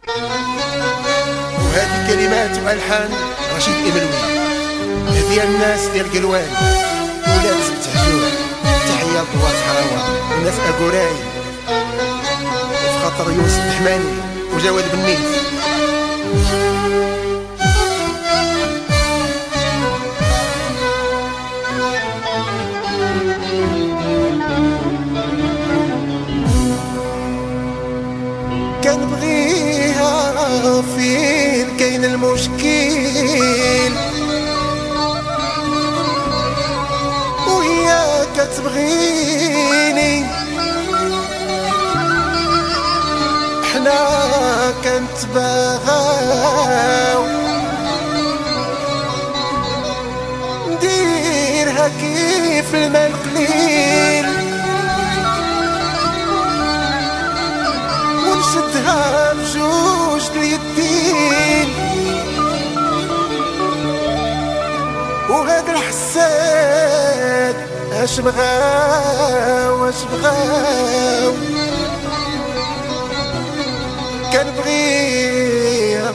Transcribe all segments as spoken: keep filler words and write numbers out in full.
وهذه كلمات والحان رشيد إملوي، هدية الناس ديال قلوان ولاد تهجوع. تحية لطوات حراوة والناس أكوراي في خاطر يوسف الحماني وجواد بنيت. كنبغيها فين كاين المشكل، وهي كتبغيني، حنا كنتباغاو نديرها كيف الماء القليل، ونشدها بجوج اليدين، وهذا الحساد اش بغاو اش بغاو. كنبغيها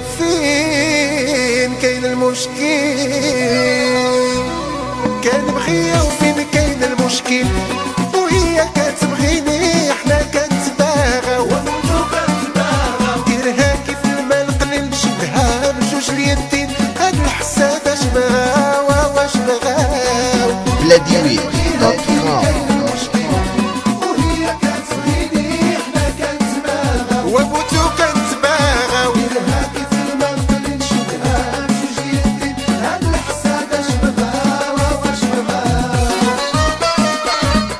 فين كاين المشكل، كنبغيها وفين كاين المشكل، وهي كتبغيني حنا كنتباغاو، ديرها كيف الماء القليل نشدها بجوج اليدين، هاد الحساد اش بغاو واش بغاو. بلاديوي دوت كوم. وموتو كنتباغاو، ديرها كيف الماء القليل نشدها بجوج اليدين، هاد الحساد اش بغاو واش بغاو.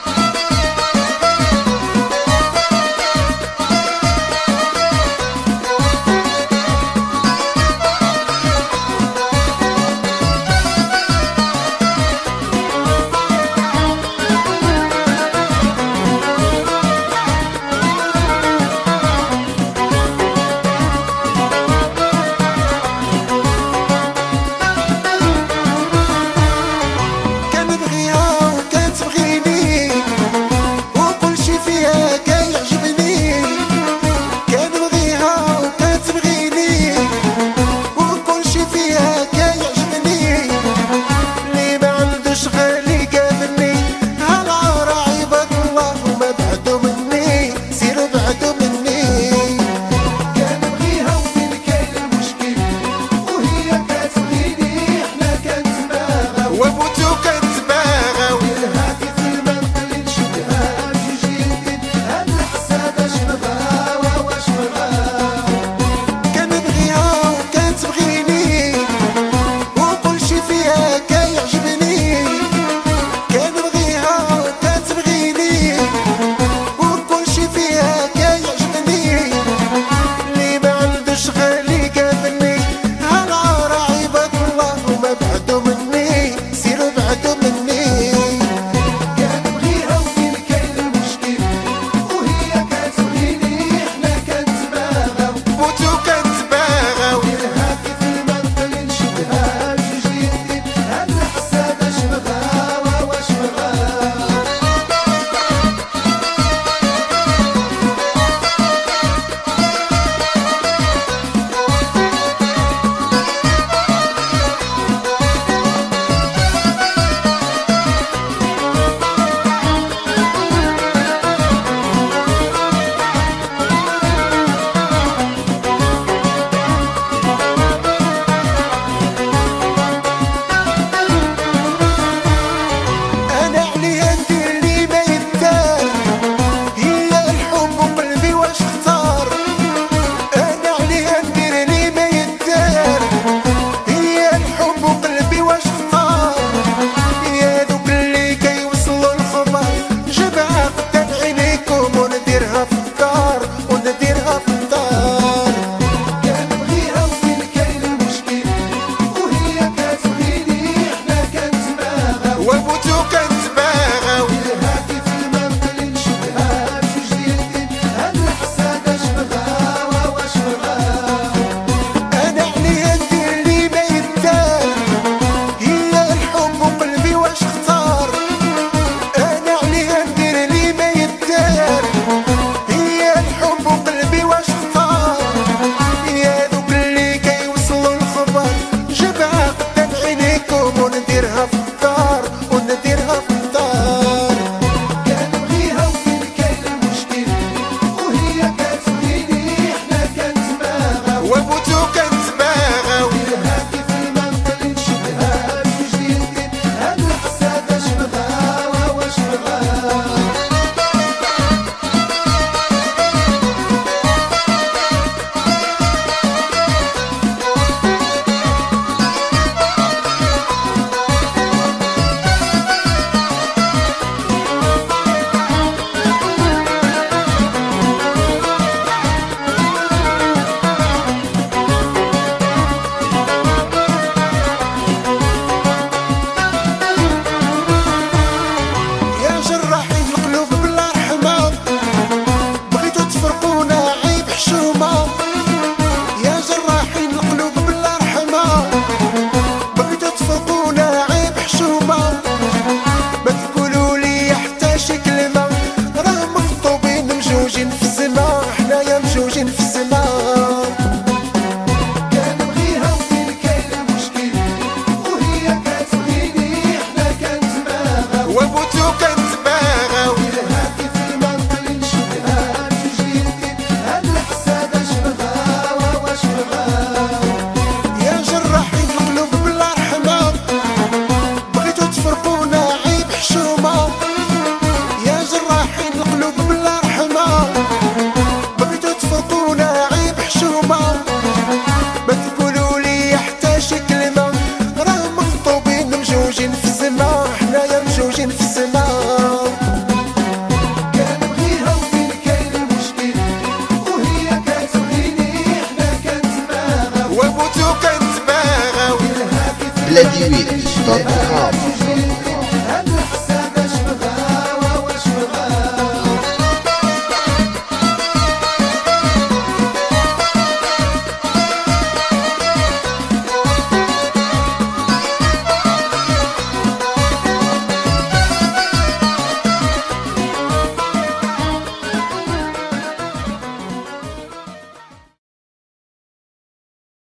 هادي ويك دوت كوم.